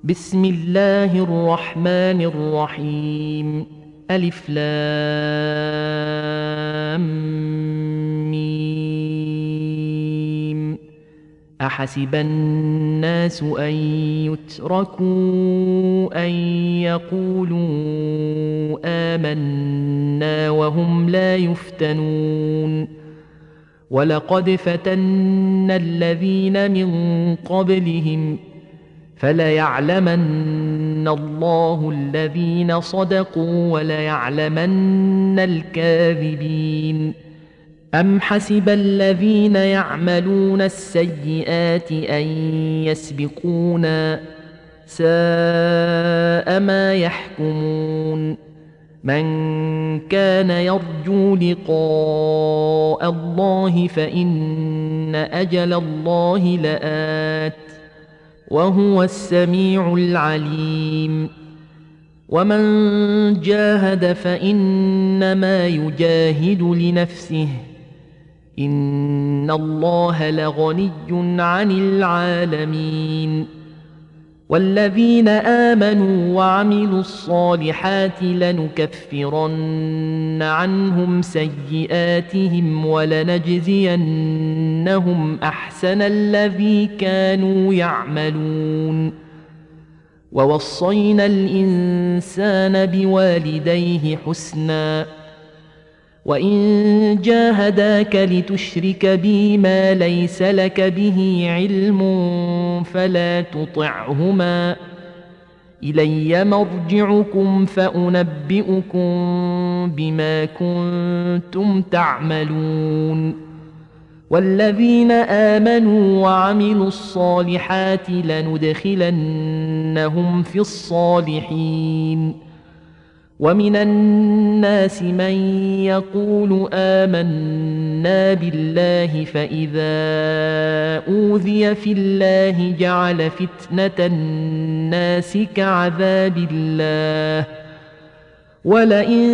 بسم الله الرحمن الرحيم. ألف لام ميم. أحسب الناس أن يتركوا أن يقولوا آمنا وهم لا يفتنون. ولقد فتنا الذين من قبلهم فليعلمن الله الذين صدقوا وليعلمن الكاذبين. أم حسب الذين يعملون السيئات أن يسبقونا ساء ما يحكمون. من كان يرجو لقاء الله فإن أجل الله لآت وهو السميع العليم. ومن جاهد فإنما يجاهد لنفسه إن الله لغني عن العالمين. والذين آمنوا وعملوا الصالحات لنكفرن عنهم سيئاتهم ولنجزينهم أحسن الذي كانوا يعملون. ووصينا الإنسان بوالديه حسنا وإن جاهداك لتشرك بي ما ليس لك به علم فلا تطعهما إلي مرجعكم فأنبئكم بما كنتم تعملون. والذين آمنوا وعملوا الصالحات لندخلنهم في الصالحين. ومن الناس من يقول آمنا بالله فإذا أوذي في الله جعل فتنة الناس كعذاب الله ولئن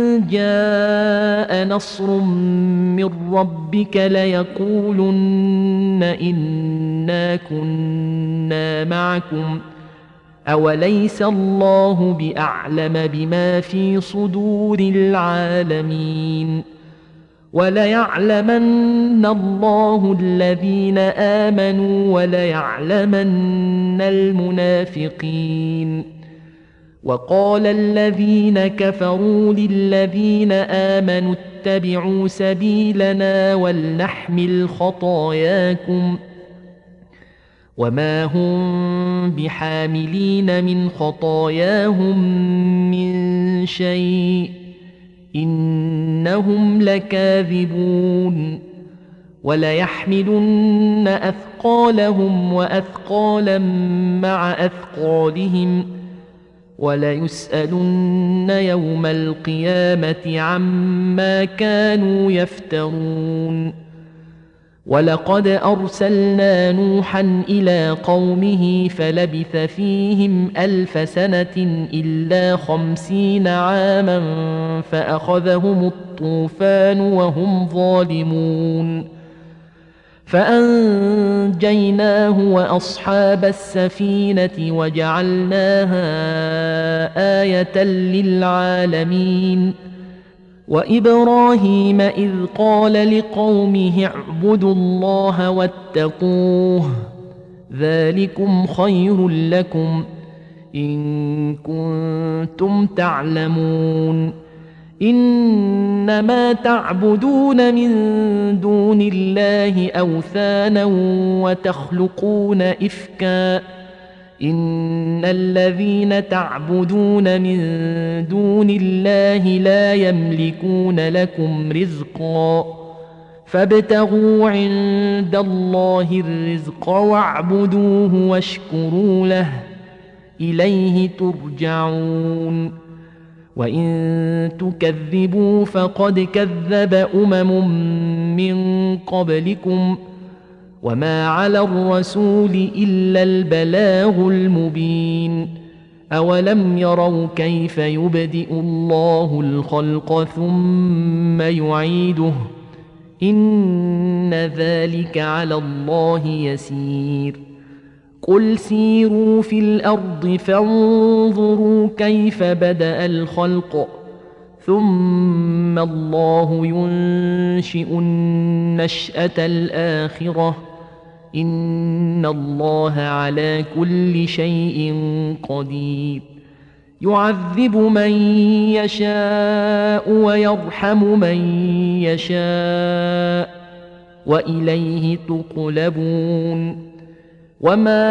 جاء نصر من ربك ليقولن إنا كنا معكم أوليس الله بأعلم بما في صدور العالمين. وليعلمن الله الذين آمنوا وليعلمن المنافقين. وقال الذين كفروا للذين آمنوا اتبعوا سبيلنا ولنحمل خطاياكم وما هم بحاملين من خطاياهم من شيء إنهم لكاذبون. وليحملن أثقالهم وأثقالا مع أثقالهم وليسألن يوم القيامة عما كانوا يفترون. ولقد أرسلنا نوحا إلى قومه فلبث فيهم 1000 سنة إلا 50 عاما فأخذهم الطوفان وهم ظالمون فأنجيناه وأصحاب السفينة وجعلناها آية للعالمين. وإبراهيم إذ قال لقومه اعبدوا الله واتقوه ذلكم خير لكم إن كنتم تعلمون. إنما تعبدون من دون الله أوثانا وتخلقون إفكا إن الذين تعبدون من دون الله لا يملكون لكم رزقا فابتغوا عند الله الرزق واعبدوه واشكروا له إليه ترجعون. وإن تكذبوا فقد كذب من قبلكم وما على الرسول إلا البلاغ المبين. أولم يروا كيف يبدئ الله الخلق ثم يعيده إن ذلك على الله يسير. قل سيروا في الأرض فانظروا كيف بدأ الخلق ثم الله ينشئ النشأة الآخرة إن الله على كل شيء قدير يعذب من يشاء ويرحم من يشاء وإليه تقلبون وما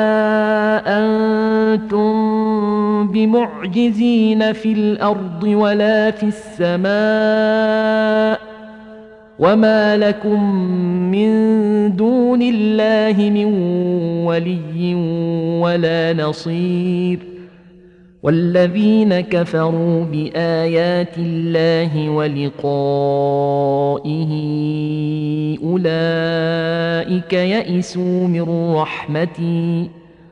أنتم بمعجزين في الأرض ولا في السماء وما لكم من دون الله من ولي ولا نصير والذين كفروا بآيات الله ولقائه أولئك يئسوا من رحمتي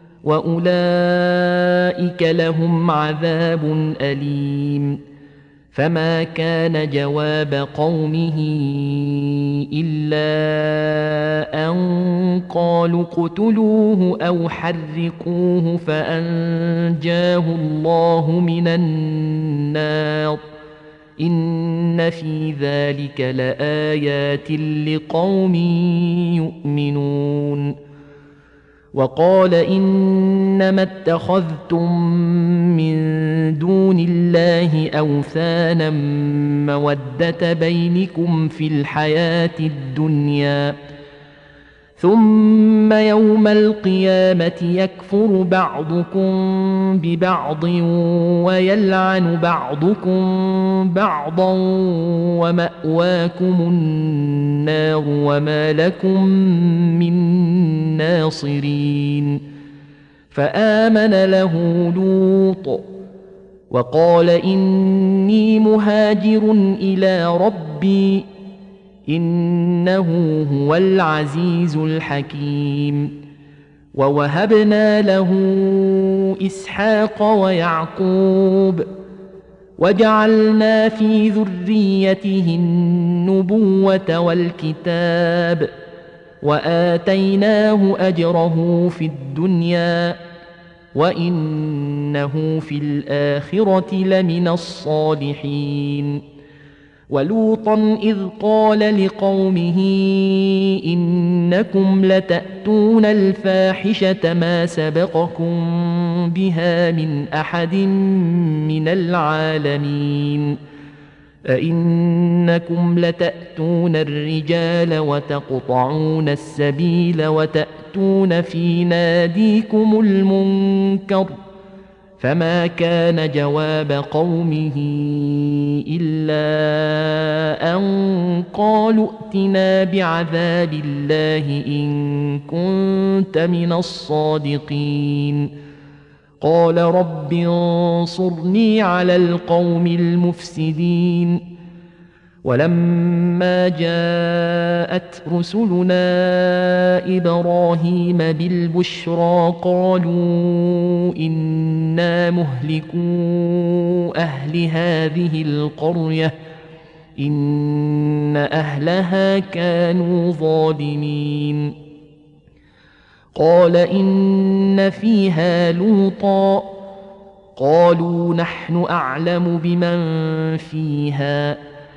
وأولئك لهم عذاب أليم فما كان جواب قومه إلا أن قالوا اقتلوه أو حرقوه فأنجاه الله من النار إن في ذلك لآيات لقوم يؤمنون وقال إنما اتخذتم من دون الله أوثانا مودة بينكم في الحياة الدنيا ثم يوم القيامة يكفر بعضكم ببعض ويلعن بعضكم بعضا ومأواكم النار وما لكم من ناصرين فآمن له لوط وقال إني مهاجر إلى ربي إنه هو العزيز الحكيم ووهبنا له إسحاق ويعقوب وجعلنا في ذريته النبوة والكتاب وآتيناه أجره في الدنيا وإنه في الآخرة لمن الصالحين ولوطا إذ قال لقومه إنكم لتأتون الفاحشة ما سبقكم بها من أحد من العالمين أئنكم لتأتون الرجال وتقطعون السبيل وتأتون في ناديكم المنكر فما كان جواب قومه إلا أن قالوا ائتنا بعذاب الله إن كنت من الصادقين قال رب انصرني على القوم المفسدين ولما جاءت رسلنا إبراهيم بالبشرى قالوا إنا مهلكو أهل هذه القرية إن أهلها كانوا ظالمين قال إن فيها لوطا قالوا نحن أعلم بمن فيها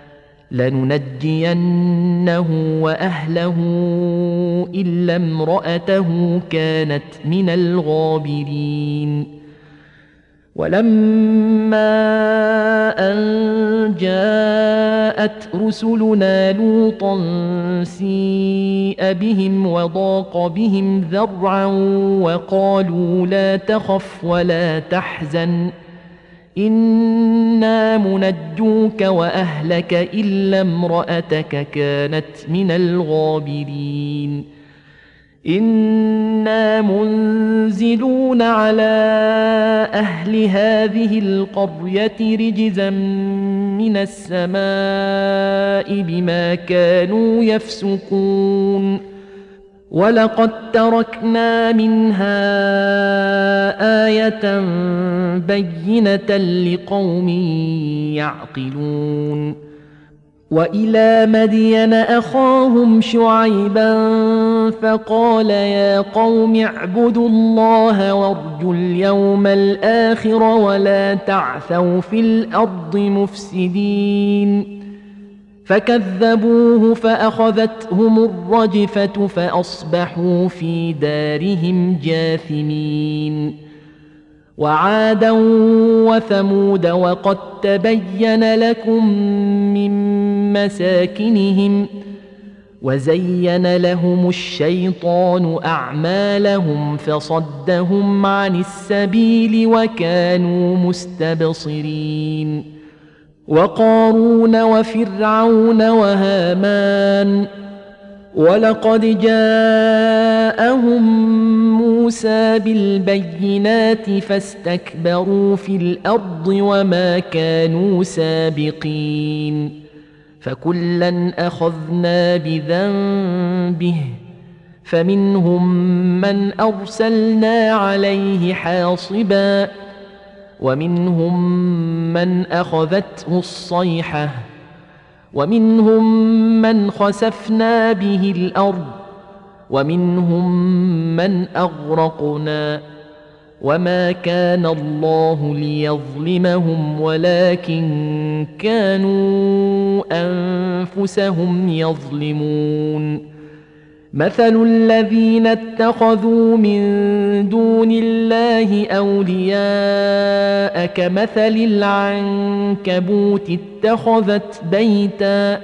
لننجينه وأهله إلا امرأته كانت من الغابرين ولما أن جاءت رسلنا لوطا سيء بهم وضاق بهم ذرعا وقالوا لا تخف ولا تحزن إنا منجوك وأهلك إلا امرأتك كانت من الغابرين إنا منزلون على أهل هذه القرية رجزا من السماء بما كانوا يفسقون ولقد تركنا منها آية بينة لقوم يعقلون وإلى مدين أخاهم شعيبا فقال يا قوم اعبدوا الله وارجوا اليوم الآخر ولا تعثوا في الأرض مفسدين فكذبوه فأخذتهم الرجفة فأصبحوا في دارهم جاثمين وعادا وثمود وقد تبين لكم من مساكنهم وزين لهم الشيطان أعمالهم فصدهم عن السبيل وكانوا مستبصرين وقارون وفرعون وهامان ولقد جاءهم موسى بالبينات فاستكبروا في الأرض وما كانوا سابقين فكلا أخذنا بذنبه فمنهم من أرسلنا عليه حاصبا ومنهم من أخذته الصيحة ومنهم من خسفنا به الأرض ومنهم من أغرقنا وما كان الله ليظلمهم ولكن كانوا أنفسهم يظلمون مثل الذين اتخذوا من دون الله أولياء كمثل العنكبوت اتخذت بيتا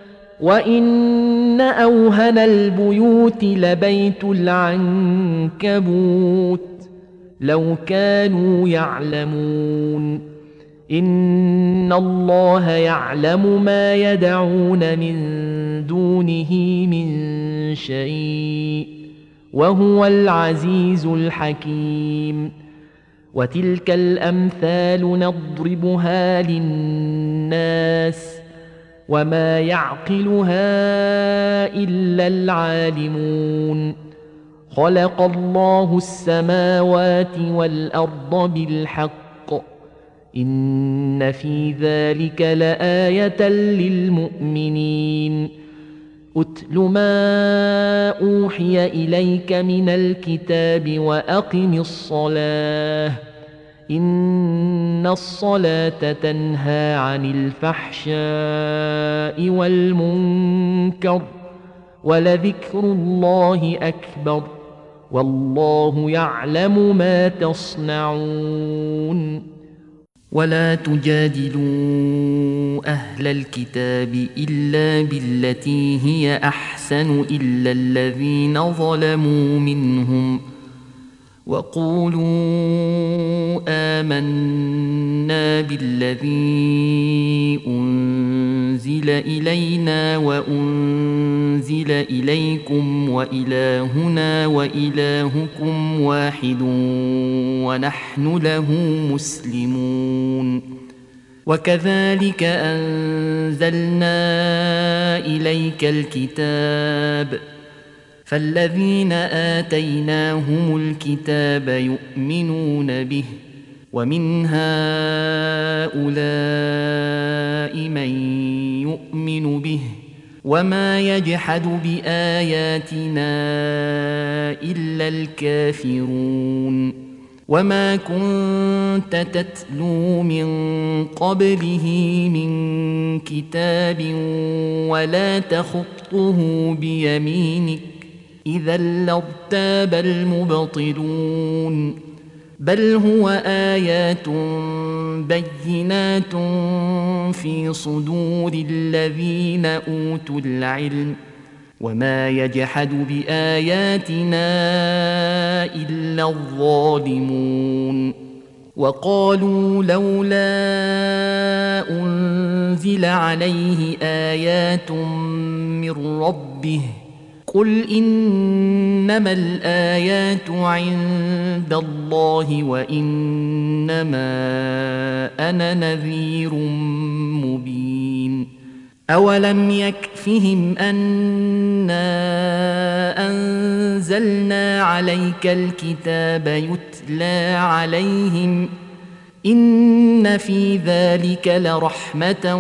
وإن أوهن البيوت لبيت العنكبوت لو كانوا يعلمون إن الله يعلم ما يدعون من دونه من شيء وهو العزيز الحكيم وتلك الأمثال نضربها للناس وما يعقلها إلا العالمون خلق الله السماوات والأرض بالحق إن في ذلك لآية للمؤمنين أتل ما أوحي إليك من الكتاب وأقم الصلاة إن الصلاة تنهى عن الفحشاء والمنكر ولذكر الله أكبر والله يعلم ما تصنعون ولا تجادلوا أهل الكتاب إلا بالتي هي أحسن إلا الذين ظلموا منهم وقولوا آمنا بالذي أنزل إلينا وأنزل إليكم وإلهنا وإلهكم واحد ونحن له مسلمون وكذلك أنزلنا إليك الكتاب فالذين آتيناهم الكتاب يؤمنون به ومن هؤلاء من يؤمن به وما يجحد بآياتنا إلا الكافرون وما كنت تتلو من قبله من كتاب ولا تخطه بيمينك إذا لارتاب المبطلون بل هو آيات بينات في صدور الذين أوتوا العلم وما يجحد بآياتنا إلا الظالمون وقالوا لولا أنزل عليه آيات من ربه قل إنما الآيات عند الله وإنما أنا نذير مبين أولم يكفهم أنا أنزلنا عليك الكتاب يتلى عليهم إن في ذلك لرحمة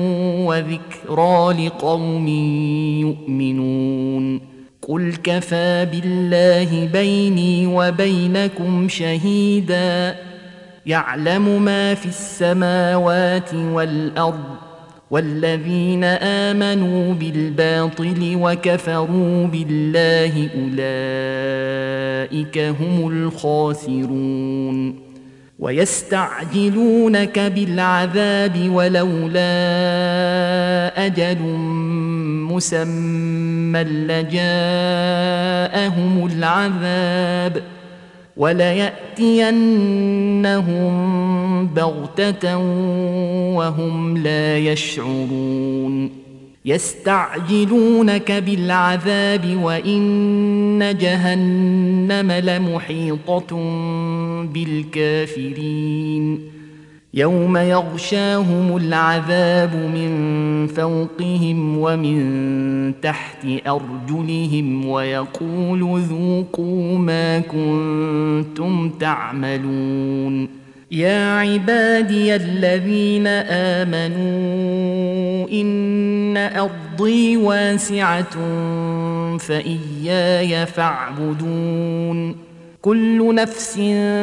وذكرى لقوم يؤمنون قل كفى بالله بيني وبينكم شهيدا يعلم ما في السماوات والأرض والذين آمنوا بالباطل وكفروا بالله أولئك هم الخاسرون ويستعجلونك بالعذاب ولولا أجل مسمى لجاءهم العذاب وليأتينهم بغتة وهم لا يشعرون يستعجلونك بالعذاب وإن جهنم لمحيطة بالكافرين يوم يغشاهم العذاب من فوقهم ومن تحت أرجلهم ويقول ذوقوا ما كنتم تعملون يا عبادي الذين آمنوا إن أرضي واسعة فإياي فاعبدون كل نفس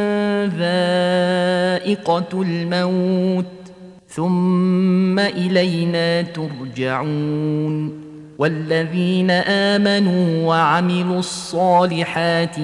ذائقة الموت ثم إلينا ترجعون والذين آمنوا وعملوا الصالحات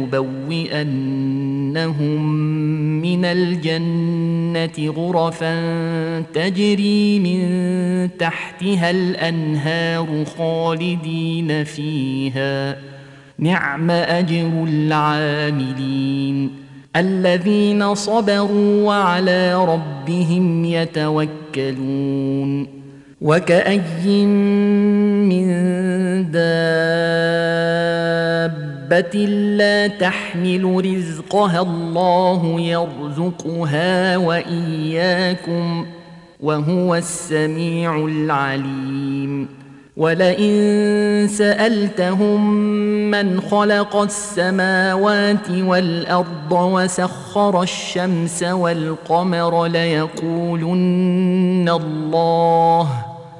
لنبوئنهم من الجنة غرفا تجري من تحتها الأنهار خالدين فيها نعم أجر العاملين الذين صبروا وعلى ربهم يتوكلون وكأي من دابة لا تحمل رزقها الله يرزقها وإياكم وهو السميع العليم ولئن سألتهم من خلق السماوات والأرض وسخر الشمس والقمر ليقولن الله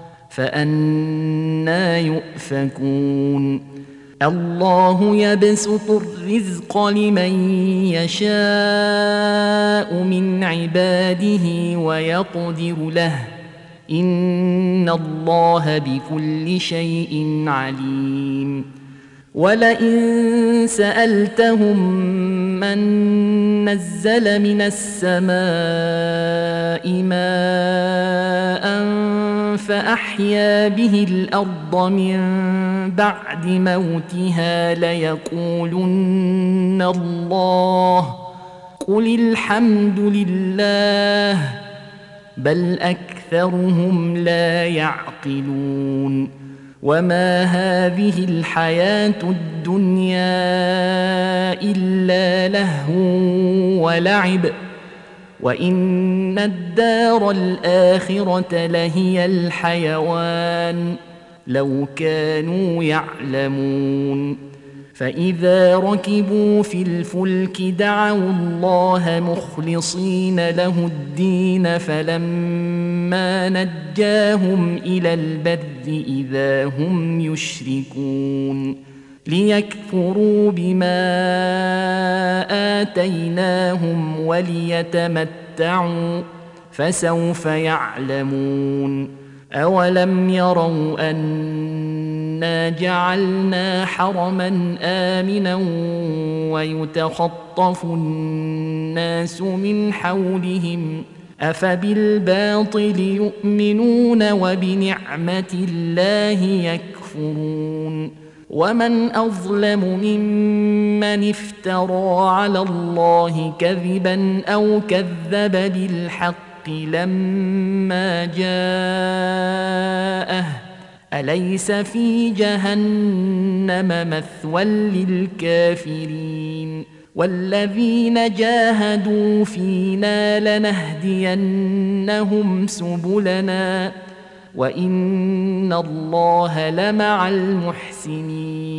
فأنى يؤفكون الله يبسط الرزق لمن يشاء من عباده ويقدر له إن الله بكل شيء عليم ولئن سألتهم من نزل من السماء ماء فأحيا به الأرض من بعد موتها ليقولن الله قل الحمد لله بل أكثرهم لا يعقلون وما هذه الحياة الدنيا إلا لهو ولعب وإن الدار الآخرة لهي الحيوان لو كانوا يعلمون فإذا ركبوا في الفلك دعوا الله مخلصين له الدين فلما نجاهم إلى البر إذا هم يشركون ليكفروا بما آتيناهم وليتمتعوا فسوف يعلمون أولم يروا أنا جعلنا حرما آمنا ويتخطف الناس من حولهم أفبالباطل يؤمنون وبنعمة الله يكفرون ومن أظلم ممن افترى على الله كذبا أو كذب بالحق لما جاءه أليس في جهنم مثوى للكافرين والذين جاهدوا فينا لنهدينهم سبلنا وإن الله لمع المحسنين